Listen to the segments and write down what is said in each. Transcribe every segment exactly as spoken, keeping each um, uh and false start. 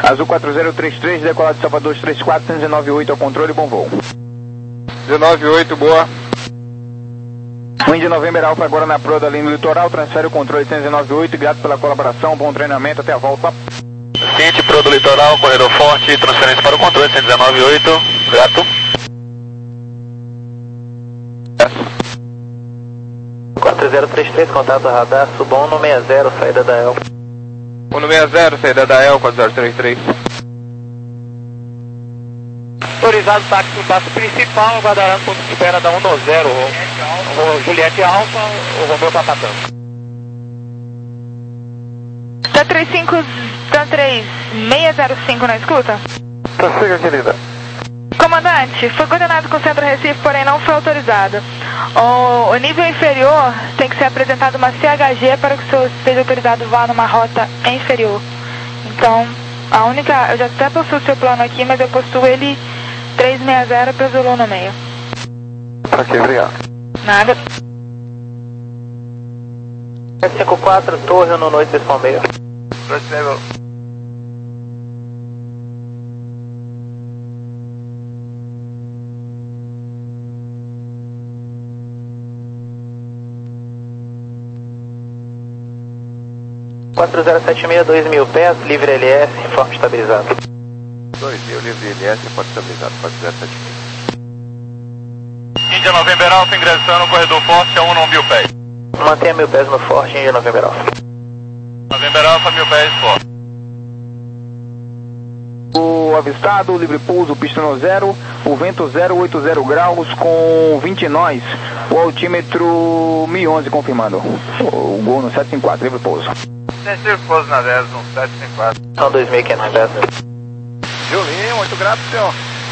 Azul quatro zero três três, decolado de Salvador três quatro, cento e dezenove oito ao controle, bom voo. dezenove oito, boa. Wind November Alpha agora na proa da linha do litoral, transfere o controle cento e dezenove oito, grato pela colaboração, bom treinamento, até a volta. Ciente, proa do litoral, corredor forte, transferência para o controle cento e dezenove oito, grato. quatro zero três três, contato radar, suba um seis zero, saída da E L. um seis zero, saída da E L, quatro zero três três. Autorizado táxi no passo principal, aguardará no ponto de espera da um zero, o Juliette Alfa, o Romeu Papatão. Tá trinta e cinco, tá três seis zero cinco na escuta? Prossiga, querida. Comandante, foi coordenado com o Centro Recife, porém não foi autorizado. O, o nível inferior tem que ser apresentado uma C H G para que o senhor seja autorizado vá numa rota inferior. Então, a única... Eu já até possuo o seu plano aqui, mas eu possuo ele três seis zero para Zulu no meio. Ok, obrigado. Nada. cinco quatro, torre no noite desse meio. Prossiga. quatro zero sete seis, dois mil pés, livre L S, informe estabilizado. dois mil, livre L S, pode estabilizado, quatro zero sete seis. Índia November Alpha ingressando, corredor forte a um não mil pés. Mantenha mil pés no forte, Índia November Alpha. November Alpha, mil pés, forte. O avistado, livre pouso, pista no zero, o vento zero oito zero graus com vinte nós, o altímetro mil e onze confirmando. O gol no sete cinco quatro, livre pouso. Extensivo pouso na dez, um sete cinco quatro. São dois mil e quinhentos pés. Julinho, muito grato, senhor.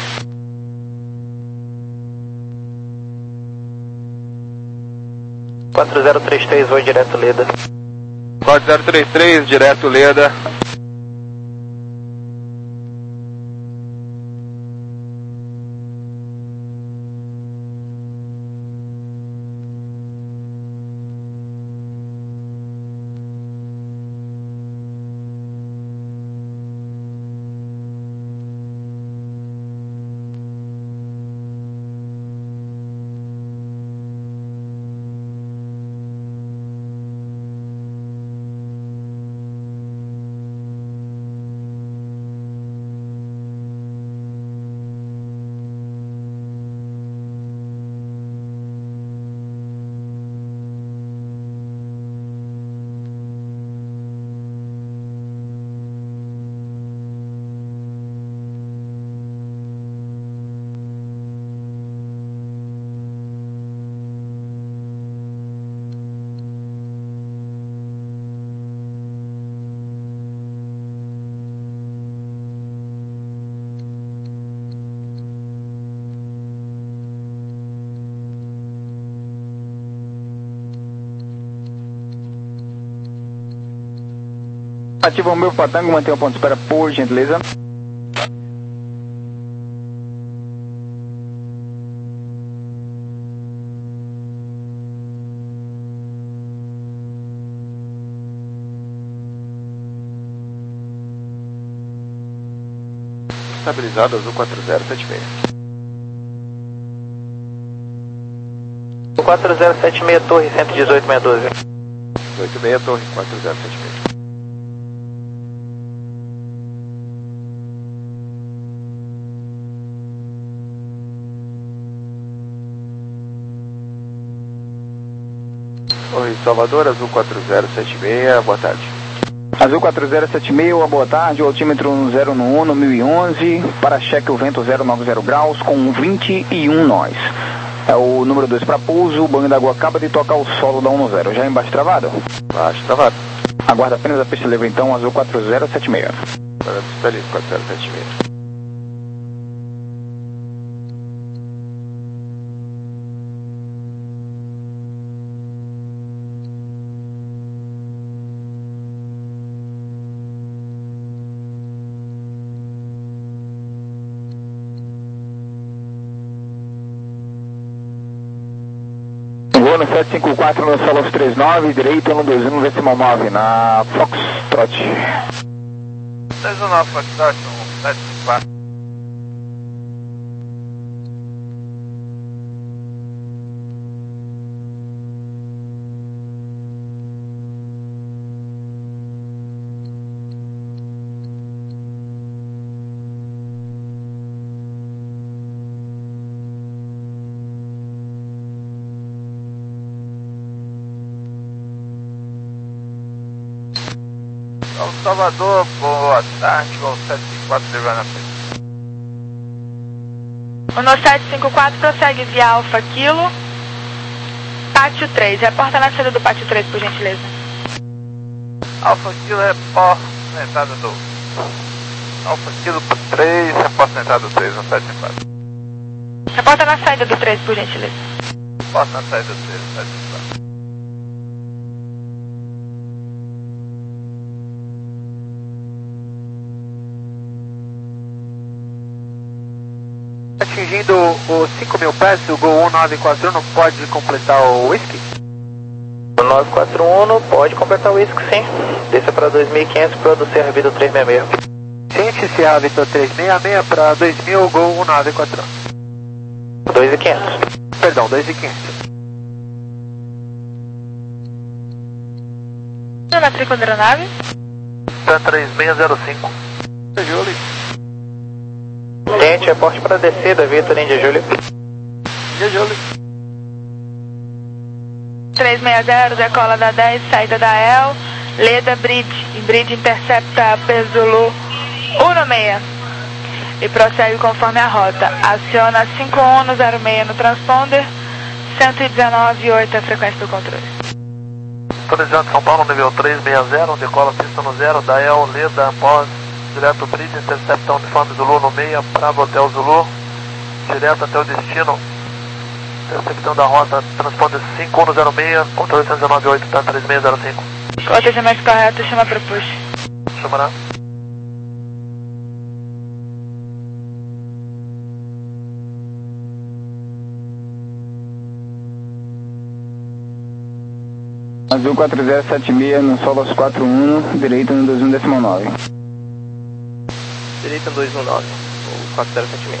quatro zero três três, voo direto Leda. quatro zero três três, direto Leda. Ativa o meu patango, mantenha o ponto de espera, por gentileza. Estabilizado, azul quatro zero sete seis. quatro zero sete seis, torre cento e dezoito, seis doze. oito seis, torre quatro zero sete seis. Oi, Salvador, azul quatro zero sete seis, boa tarde. Azul quatro zero sete seis, boa tarde, o altímetro zero um no mil e onze, para cheque o vento zero nove zero graus com vinte e um nós. É o número dois para pouso, o banho d'água acaba de tocar o solo da um zero, já embaixo travado? Baixo travado. Aguarda apenas a pista livre então, azul quatro zero sete seis. Agora pista livre, quatro zero sete seis. Vou no sete cinco quatro no Solos trinta e nove, direito no dois um decimal nove, na Foxtrot. dois um nove, Foxtrot, um sete cinco quatro. Salvador, boa tarde, o sete cinco quatro levando na frente. O no sete cinco quatro prossegue via Alfa Kilo, Pátio três. Reporta na saída do Pátio três, por gentileza. Alfa Kilo, reporta na entrada do... Alfa Kilo três, reporta na entrada do três, no sete cinco quatro. Reporta na saída do três, por gentileza. Reporta na saída do três, no sete cinco quatro. Atingindo os cinco mil pés, o Gol um nove quatro um pode completar o whisky? O nove quatro um pode completar o whisky, sim. Desça para dois mil e quinhentos para do Sierra Vitor três seis seis. Gente, Sierra Vitor três seis seis para dois mil, Gol um nove quatro um. dois mil e quinhentos. Perdão, dois mil e quinhentos. Na tricô da aeronave? Tá três seis zero cinco. Júlio. Gente, reporte para descida, Vitor Índia Júlio. Índia Júlio. três seis zero, decola da dez, saída da E L, Leda Bridge, e Bridge intercepta Pesulu um seis e prossegue conforme a rota. Aciona cinco um zero seis no transponder, cento e dezenove vírgula oito é a frequência do controle. Autorizado São Paulo, nível três seis zero, decola pista no zero, da E L, Leda, pós, direto Bridge, intercepta uniforme Zulu no meia, Bravo Hotel Zulu, direto até o destino, interceptando a rota, transponder cinco um zero seis, controle cento e dezenove vírgula oito, tá três seis zero cinco. Com o atendimento correto, chama para push. Chamará. Azul quatro zero sete seis no Solos quatro um, direito no dois um décimo nove. Direita dois um nove, o quatro zero sete seis.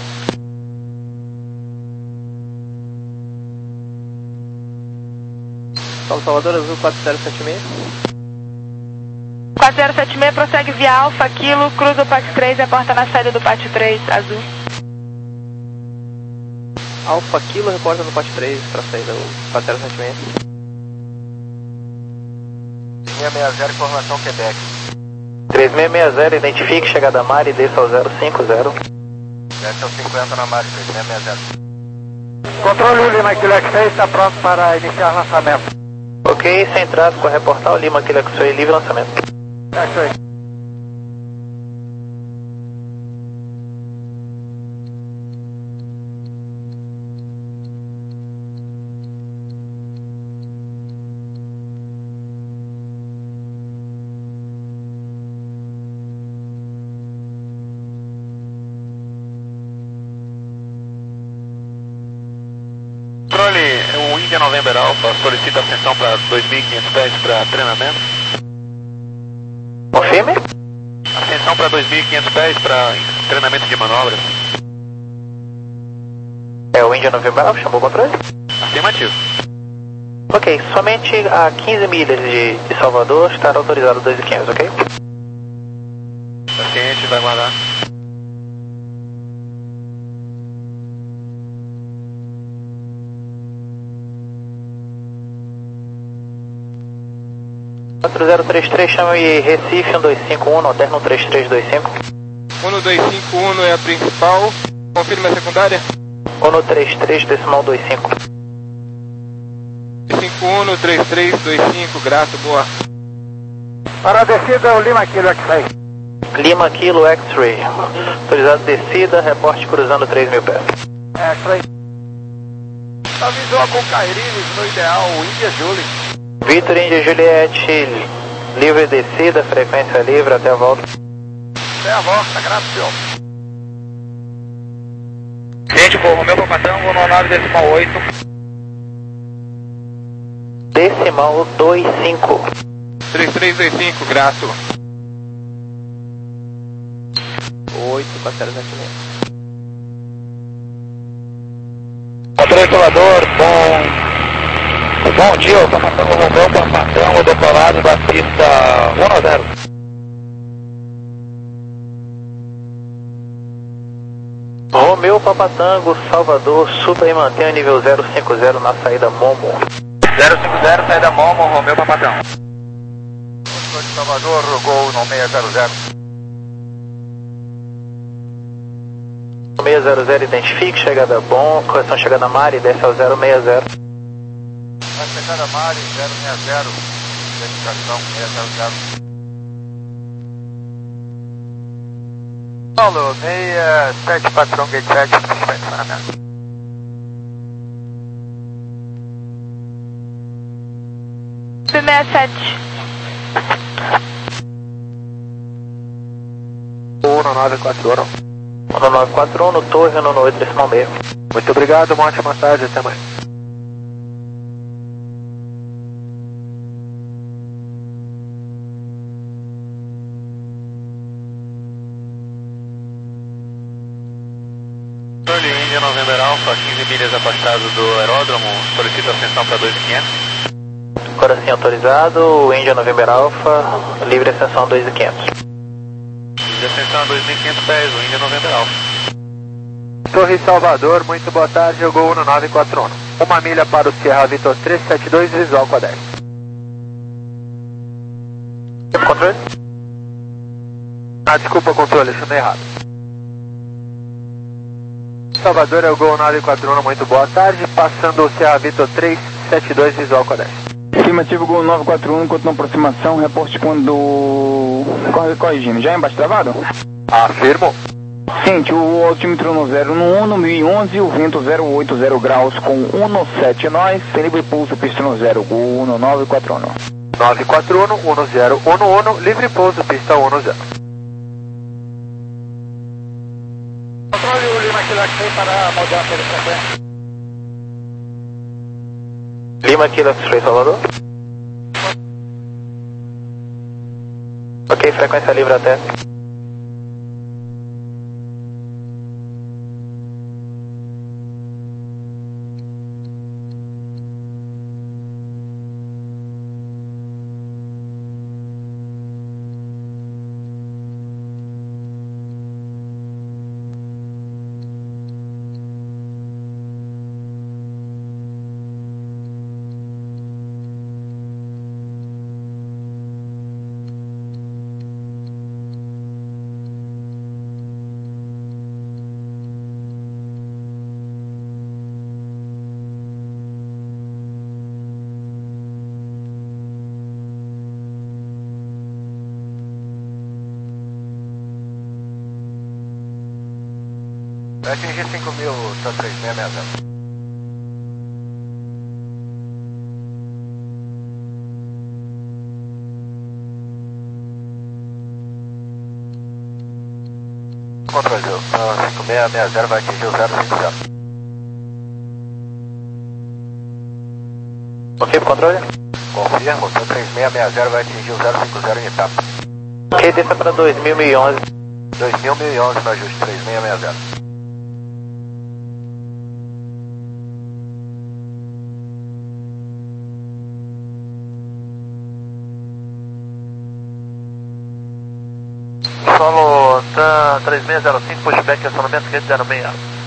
Salve Salvador, Azul quatro zero sete seis. quatro zero sete seis prossegue via Alfa Kilo, cruza o Pátio três, reporta na saída do Pátio três, Azul. Alfa Kilo reporta no Pátio três para sair do quatro zero sete seis. seis seis zero, informação Quebec. três seis seis zero, identifique chegada a mar e desça ao zero cinco zero. Desce ao cinquenta na margem, três seis seis zero. Controle Lima Kilo X-seis está pronto para iniciar lançamento. Ok, sem tráfego, a reportar o Lima Kilo X-seis, livre lançamento. X-seis. O India November Alpha solicita ascensão para dois mil e quinhentos pés para treinamento. Confirme. Ascensão para dois mil e quinhentos pés para treinamento de manobras. É o India November Alpha, chamou o controle? Afirmativo. Ok, somente a quinze milhas de, de Salvador estará autorizado dois mil e quinhentos, ok? Paciente, vai guardar. quatro zero três três, chame Recife um dois cinco um, alterno um três três dois cinco. um dois cinco um é a principal, confirma a secundária. um três três decimal dois cinco. cinco um três três dois cinco, grato, boa. Para a descida, o Lima Kilo X-seis. Lima Kilo X-ray. Autorizado descida, reporte cruzando três mil pés. X-seis. Avisou com Cairines no ideal, Índia Júlio. Vitor Índia Juliette, livre descida, frequência livre, até a volta. Até a volta, grato, senhor. Gente, por Romeu Papadão, vou no nove decimal oito. Decimal dois cinco. três três dois cinco, grato. oito, quatro zero sete seis. Controle controlador, bom... Bom dia, eu estou passando o Romeu para Patango, decolado da pista um a zero. Romeu Papatango, Salvador, suba e mantenha o nível zero cinco zero na saída Momo. zero cinco zero, saída Momo, Romeu Papatango. Controle de Salvador, Gol no seis zero zero. seis zero zero, identifique, chegada bom, correção chegada Mari, desce ao zero seis zero. A chegada Mari, zero seis zero, identificação seis zero zero. Paulo, seis sete, patrão gate sete, funcionamento. sessenta e sete. um nove quatro um. um nove quatro um, no Torre, no oito, decimal meio. Muito obrigado, uma ótima tarde, até amanhã. Índia November Alpha, quinze milhas afastado do aeródromo, solicita ascensão para dois mil e quinhentos. Agora sim autorizado, Índia November Alpha, livre ascensão dois mil e quinhentos. Livre ascensão a dois mil e quinhentos pés, o Índia November Alpha. Torre Salvador, muito boa tarde, jogou um nove quatro um. Uma milha para o Sierra Vitor trezentos e setenta e dois, visual com a dez. Controle? Ah, desculpa, controle, chamei errado. Salvador é o Gol nove quatro um, muito boa tarde, passando o Sierra Vitor trezentos e setenta e dois, visual com a dez. Afirmativo, Gol nove quatro um, enquanto na aproximação, reporte quando... Corre, corrigindo, já é embaixo travado? Afirmo. Sente o altímetro no zero um, no mil e onze, o vento zero oito zero graus com um sete nós, tem livre pulso, pista no zero, Gol nove quatro um. nove quatro um, um zero um um, livre pouso, pista um zero. Controle o Lima Kilo X-Ray para mudança de frequência. Lima Kilo X-Ray Salvador. Ok, frequência livre até. Vai atingir cinco mil, tá três seis seis zero. Controle, uh, cinco seis seis zero vai atingir o zero cinco zero. Ok, pro controle? Confirmo, seu três seis seis zero vai atingir o zero cinco zero em etapa. Ok, desça para dois mil e onze. dois mil, mil e onze no ajuste três seis seis zero. Solo tá três seis zero cinco, pushback, acionamento rede zero seis.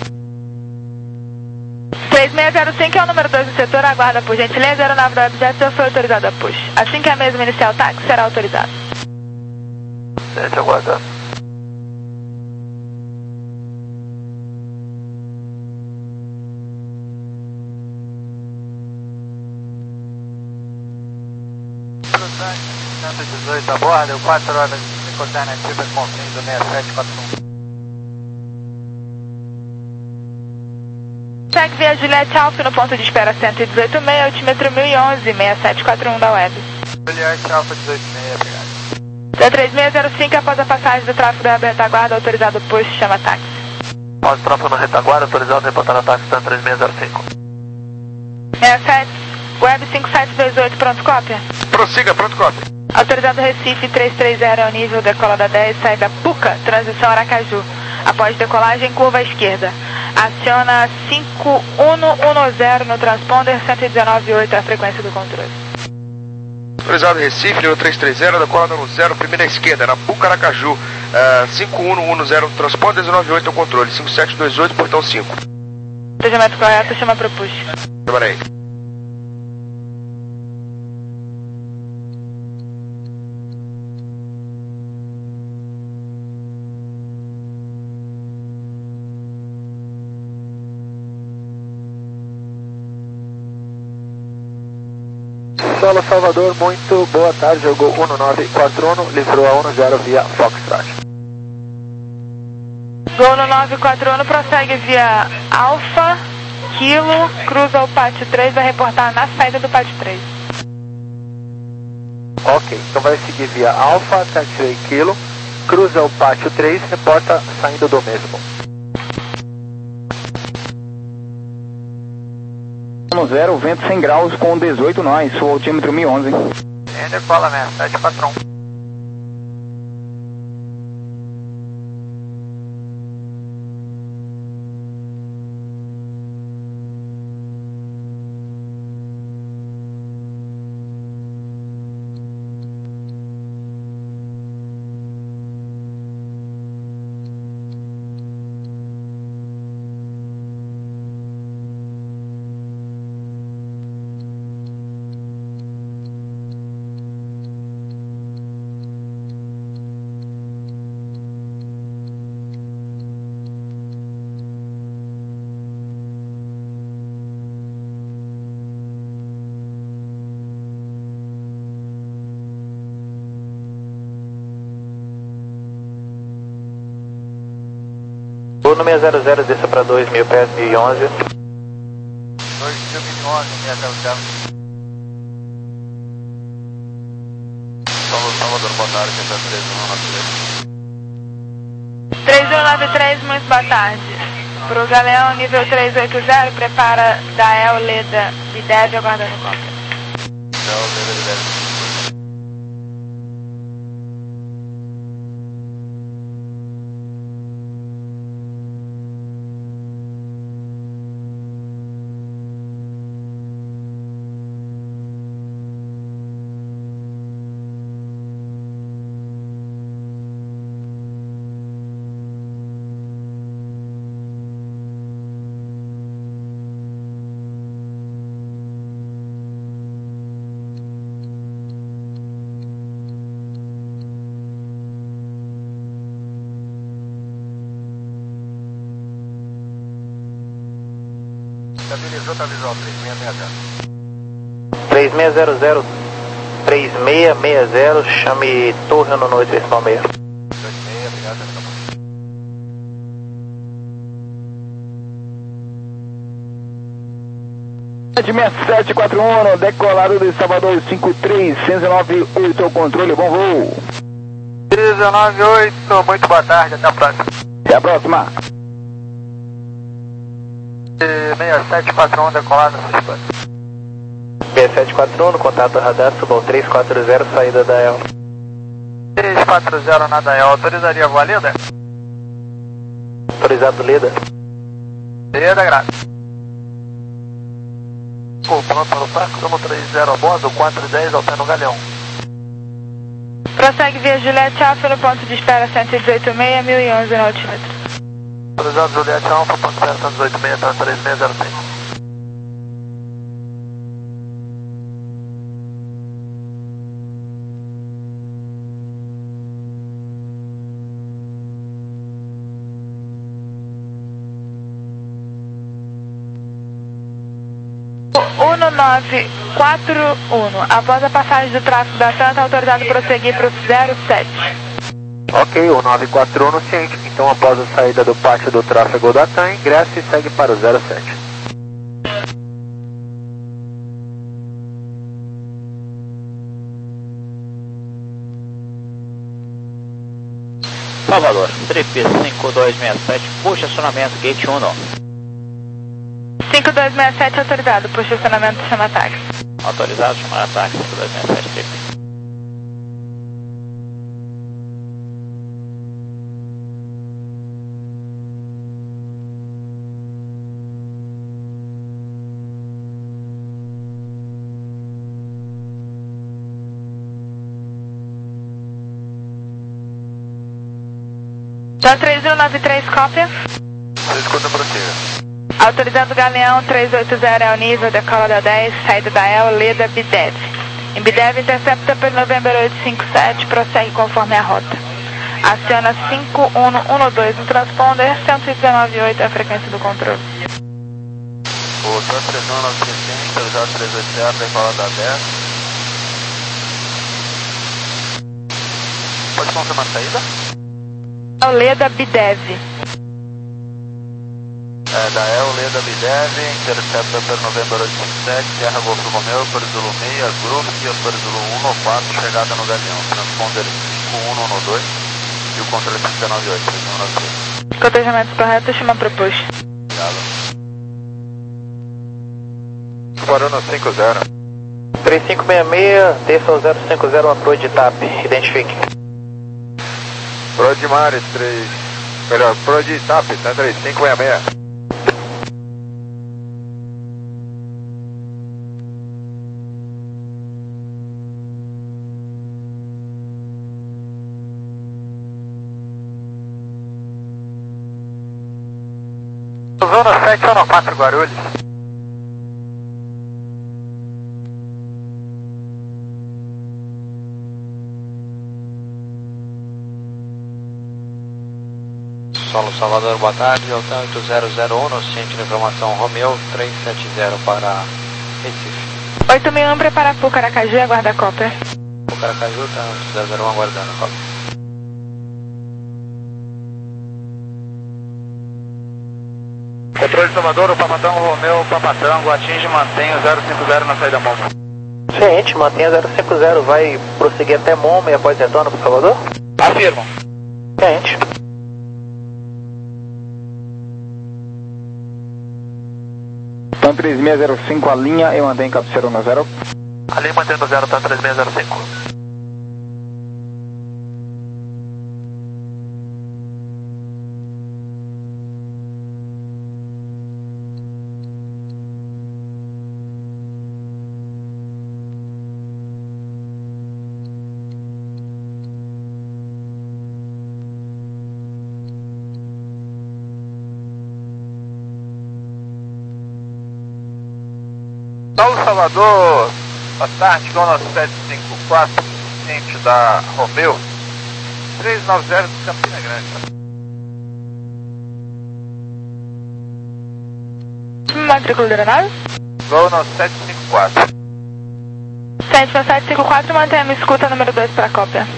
três seis zero cinco é o número dois do setor, aguarda por gentileza, aeronave da Webjet já foi autorizada a push. Assim que a mesma iniciar o táxi, será autorizado. Sete, aguardando. cento e dezoito a bordo, quatro horas de alternativa com fim do seis sete quatro um. Segue via Juliette Alfa no ponto de espera cento e dezoito meio, altímetro mil e onze, seis sete quatro um da Web. Juliette Alfa dezoito seis, obrigado. Seu três seis zero cinco, após a passagem do tráfego da retaguarda, autorizado push, chama táxi. Após o tráfego na retaguarda, autorizado a reportar ataque stand três seis zero cinco. seis sete, Web cinco sete dois oito, pronto, cópia. Prossiga, pronto, cópia. Autorizado Recife três três zero ao nível, decola da dez, saída Puca, transição Aracaju. Após decolagem, curva à esquerda. Aciona cinco um um zero no transponder, cento e dezenove vírgula oito é a frequência do controle. Autorizado Recife, nível trezentos e trinta, decolada no zero, primeira esquerda, na Pucaracaju. Uh, cinco um um zero no transponder, dezenove vírgula oito é o controle. cinco sete dois oito, portão cinco. Procedimento correto, chama para push. Trabalhei. Solo Salvador, muito boa tarde, jogou um nove quatro um, livrou a um zero via Foxtrot. Gol no nove quatro um, prossegue via Alfa, Kilo, cruza o pátio três, vai reportar na saída do pátio três. Ok, então vai seguir via Alfa, taxiway Kilo, cruza o pátio três, reporta saindo do mesmo. zero, vento cem graus com dezoito nós, o altímetro mil e onze. Ender, cola mesmo, sete quatro um. No seis zero zero, desça para dois mil pés, mil e onze. dois mil e onze, seis zero zero. Solo Salvador, boa tarde, três um nove três. três um nove três, muito boa tarde. Para o Galeão, nível trezentos e oitenta, prepara Dael, Leda e Deve, aguardando o cópia. Dael, Leda e Deve. Estabilizou, tá visual, três seis zero zero. três seis seis zero, chame torre no noite versão meia. dois seis, obrigado, sete seis sete quatro um, decolado de Salvador cinco três um nove oito, o controle, bom voo. três nove oito, muito boa tarde, até a próxima. Até a próxima. seis sete quatro um, decolado, suspeito. seis sete quatro um, no contato radar, subam três quatro zero, saída da E L. três quatro zero na Dael, autorizaria a voar Leda? Autorizado Leda. Leda, graças. Pulando para o parque, somos três zero a bordo, quatro dez ao pé no Galeão. Prossegue via Juliette Alfa no ponto de espera cento e dezoito vírgula seis, mil e onze no altímetro. Autorizado Juliette Alfa, ponto zero cento e dezoito vírgula seis, três seis zero seis. um nove quatro um, após a passagem do tráfego da Santa, autorizado a prosseguir para o zero sete. Ok, o nove quatro um no ciente, então após a saída do pátio do tráfego da TAM, ingressa e segue para o zero sete. Salvador, Trip cinco dois seis sete, puxa acionamento, gate um. cinco dois seis sete autorizado, puxa acionamento, chama ataque. Autorizado, chamar ataque, cinco dois seis sete, Trip. Dan três mil e noventa e três, cópia. Você escuta, prossiga. Autorizando o Galeão trezentos e oitenta é o nível, decola da dez, saída da El, Leda, Bidev. Em Bidev, intercepta pelo November oito cinco sete, prossegue conforme a rota. Aciona cinco um um dois no transponder, cento e dezenove vírgula oito é a frequência do controle. O Trans três um nove cinco cinco, autorizado trezentos e oitenta, decola da dez. Pode confirmar a saída? El, Leda, Bidev. É, da El, Leda, Bidev, intercepta pelo November oito cinco sete, Sierra Golf Romeo, Torre Zulu seis, Grupo e Torre Zulu um um quatro, chegada no Galeão. Transponder cinco um um dois e o controle cinco nove oito, três um nove três. Cotejamento correto, chama proposto. Obrigado. Tubarão no cinco zero. três cinco seis seis, desça zero cinco zero, uma proa de T A P, identifique. Pro de Mares, três. Melhor, Pro de T A P, tá três cinco seis seis. Zona sete zero quatro, Guarulhos. Solo Salvador, boa tarde, Altan oito zero zero um, no ciente de informação Romeo trezentos e setenta para Recife. oito mil e um, prepara para o Caracaju e aguarda a cópia. O Caracaju está oito zero zero um aguardando a cópia. Controle de Salvador, o Papatão Romeu, Papatango, atinge e mantém o zero cinco zero na saída Momo. Ciente, mantenha zero cinco zero, vai prosseguir até Momo e após retorno para Salvador? Afirmo. Ciente. Dan três seis zero cinco, a linha, eu andei em cabeceira um zero. A linha mantendo zero, tá três seis zero cinco. Saulo Salvador, boa tarde, Dona sete cinco quatro, ciente da Romeu, trezentos e noventa de Campina Grande. Matrícula da aeronave? Voo no sete cinco quatro. Ciente para sete cinco quatro, mantenha a escuta número dois para a cópia.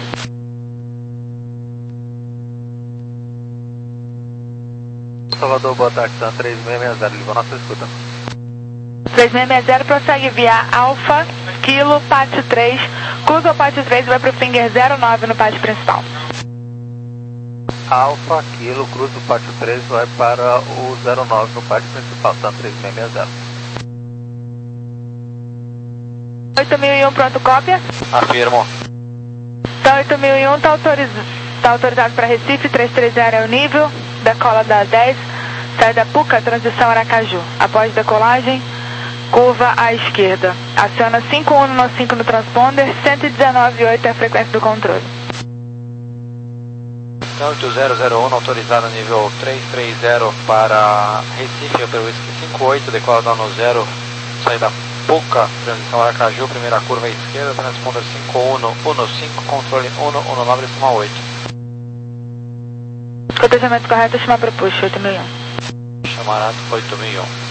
Salvador, boa tarde, tá três seis seis zero, ligou nossa escuta. três seis seis zero, prossegue via Alfa, Kilo, Pátio três, cruza o Pátio três e vai para o Finger zero nove no pátio principal. Alfa, Kilo, cruza o pátio três, vai para o zero nove no pátio principal, tá três seis seis zero. oito mil e um, pronto, cópia? Afirmo. Então oito mil e um está autoriz... tá autorizado para Recife, trezentos e trinta é o nível, decola da dez, sai da Puca, transição Aracaju. Após decolagem, curva à esquerda. Aciona cinco um cinco no transponder, cento e dezenove vírgula oito é a frequência do controle. oito zero zero um, autorizado nível trezentos e trinta para Recife, pelo Whisky cinco oito, decola dono zero, saída Puca, transição Aracaju, primeira curva à esquerda, transponder cinco um um cinco, controle um um nove oito. Cotejamento correto, chama proposto, oito mil e um. Chamarado oito mil e um.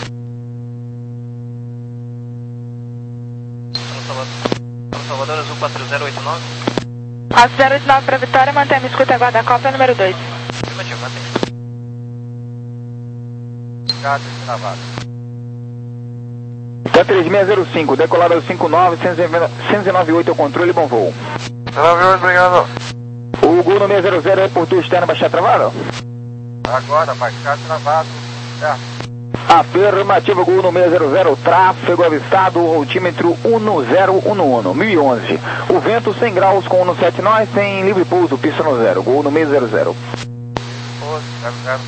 Salvador Azul quatro zero oito nove. quatro zero oito nove para Vitória, mantém a escuta e aguarda a cópia número dois. Afirmativo, mantém. Gado travado. Dan três seis zero cinco, decolada cinco nove, cento e dezenove oito é o controle, bom voo. dezenove oito, obrigado. O Gol no seis zero zero é por tu externo, baixar travado? Agora, baixar travado. Certo. Afirmativo, Gol no seis zero zero, tráfego avistado, altímetro um zero um um, mil e onze. O vento cem graus com um sete nós, sem livre pouso, pista no zero, Gol no seis zero zero. Pouso, zero zero.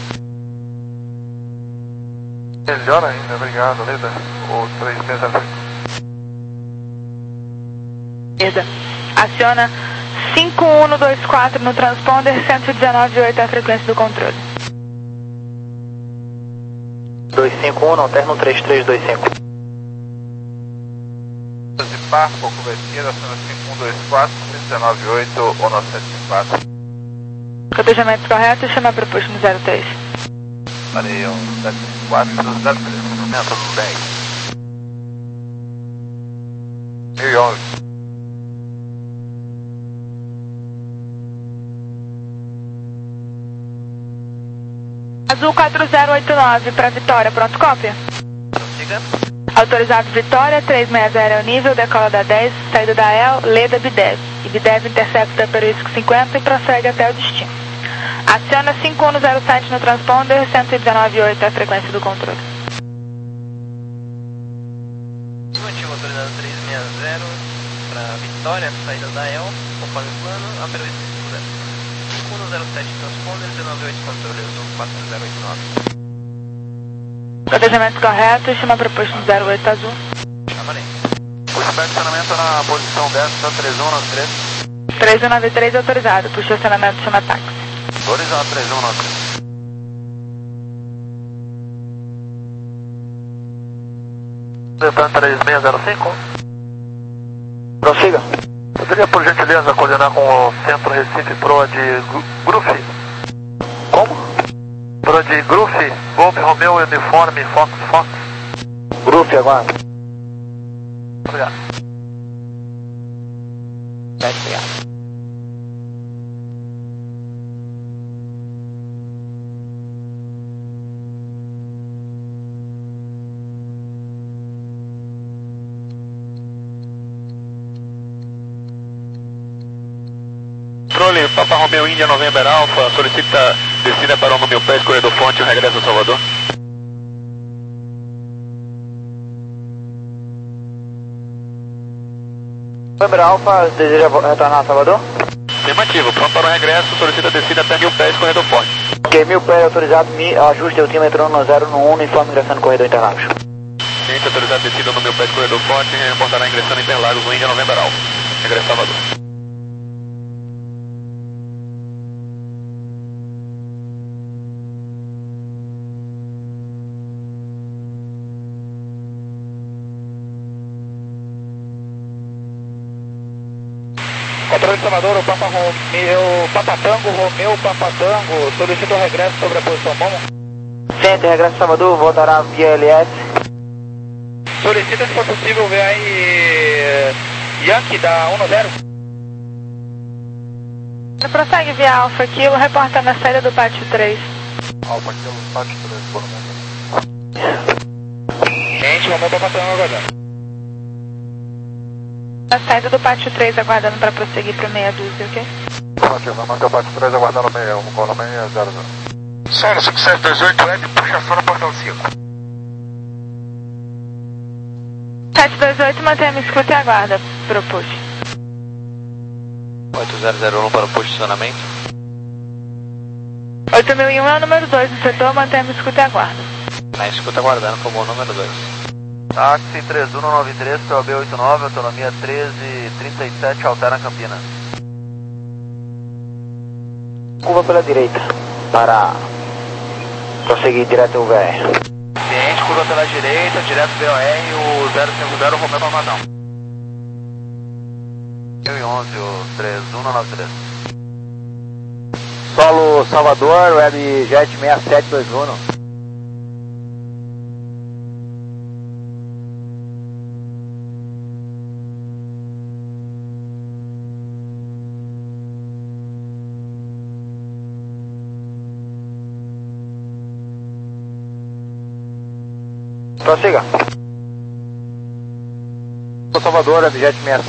Melhor ainda, obrigado, Leda. O três seis zero. Aciona cinco um dois quatro no transponder, cento e dezenove vírgula oito é a frequência do controle. dois cinco um, alterno três três dois cinco. De par, pouco curva esquerda, acima cinco um dois quatro, cento e dezenove vírgula oito, ou no sete cinco quatro. Cotejamento correto, chama proposto no zero três. Parei um sete cinco quatro, zero três, metro dez. mil e onze. Azul quatro zero oito nove para Vitória, pronto, cópia? Siga. Autorizado Vitória, trezentos e sessenta é o nível, decola da dez, saída da E L, Leda Bidev. E Bidev intercepta pelo I S C cinquenta e prossegue até o destino. Aciona cinco um zero sete no transponder, cento e dezenove vírgula oito é a frequência do controle. Motivo autorizado trezentos e sessenta para Vitória, saída da E L, conforme o plano, apelo I S C cinquenta. cinco um zero sete transponder, dezenove vírgula oito controle, Azul quatro zero oito nove. Cotejamento correto, chama proposto no zero oito azul. Chamarei. O estacionamento na posição dez, três um nove três. três um nove três autorizado, puxa estacionamento, chama táxi. Autorizado três um nove três. Depan três seis zero cinco. Prossiga. Poderia, por gentileza, coordenar com o Centro Recife Pro de Grufi? Como? Pro de Grufi, Golf Romeo Uniforme Fox Fox. Grupo agora. Obrigado. Obrigado. Controle, Papa Romeo Índia November Alpha, solicita descida para o número pés, corredor Fonte, o regresso a Salvador. November Alpha, deseja retornar a Salvador? Afirmativo, pronto para o regresso, solicita descida até mil pés, corredor Fonte. Ok, mil pés autorizado, mi, ajuste altímetro um zero um, informe ingressando no corredor Interlagos. Cliente autorizado descida no mil pés, corredor Fonte, reportará ingressando em Interlagos, no Índia November Alpha, regresso a Salvador. Controle de Salvador, o Papa Romeo, Papa Tango, Romeo, Papa Tango, solicita o regresso sobre a posição Momo. Centro, regresso a Salvador, voltará via L S. Solicita, se for possível, ver aí Yankee da um zero. Prossegue via Alfa aqui, o repórter na saída do pátio três. Alfa aqui, no pátio três, por momento. Gente, Romeo, Papa Tango aguardando. Na saída do pátio três, aguardando para prosseguir para meia dúzia, ok? Aqui, vamos manter o pátio três aguardando meia, um colo meia, zero zero. Solo cinco sete dois oito, Ed, puxa só no portão cinco. sete dois oito, mantenha a escuta e aguarda para o push. oito zero zero um para o posicionamento. oito mil e um é o número dois no setor, mantenha a escuta e aguarda. Na escuta aguardando como o número dois. Táxi três um nove três, P O B oitenta e nove, autonomia treze trinta e sete, altera Campinas. Curva pela direita, para prosseguir direto ao V R. Cliente, curva pela direita, direto B O R, o zero cinco zero, Romeo Papadão. mil e onze, o três um nove três. Solo Salvador, Webjet seis sete dois um. Prossiga. Salvador, Webjet seis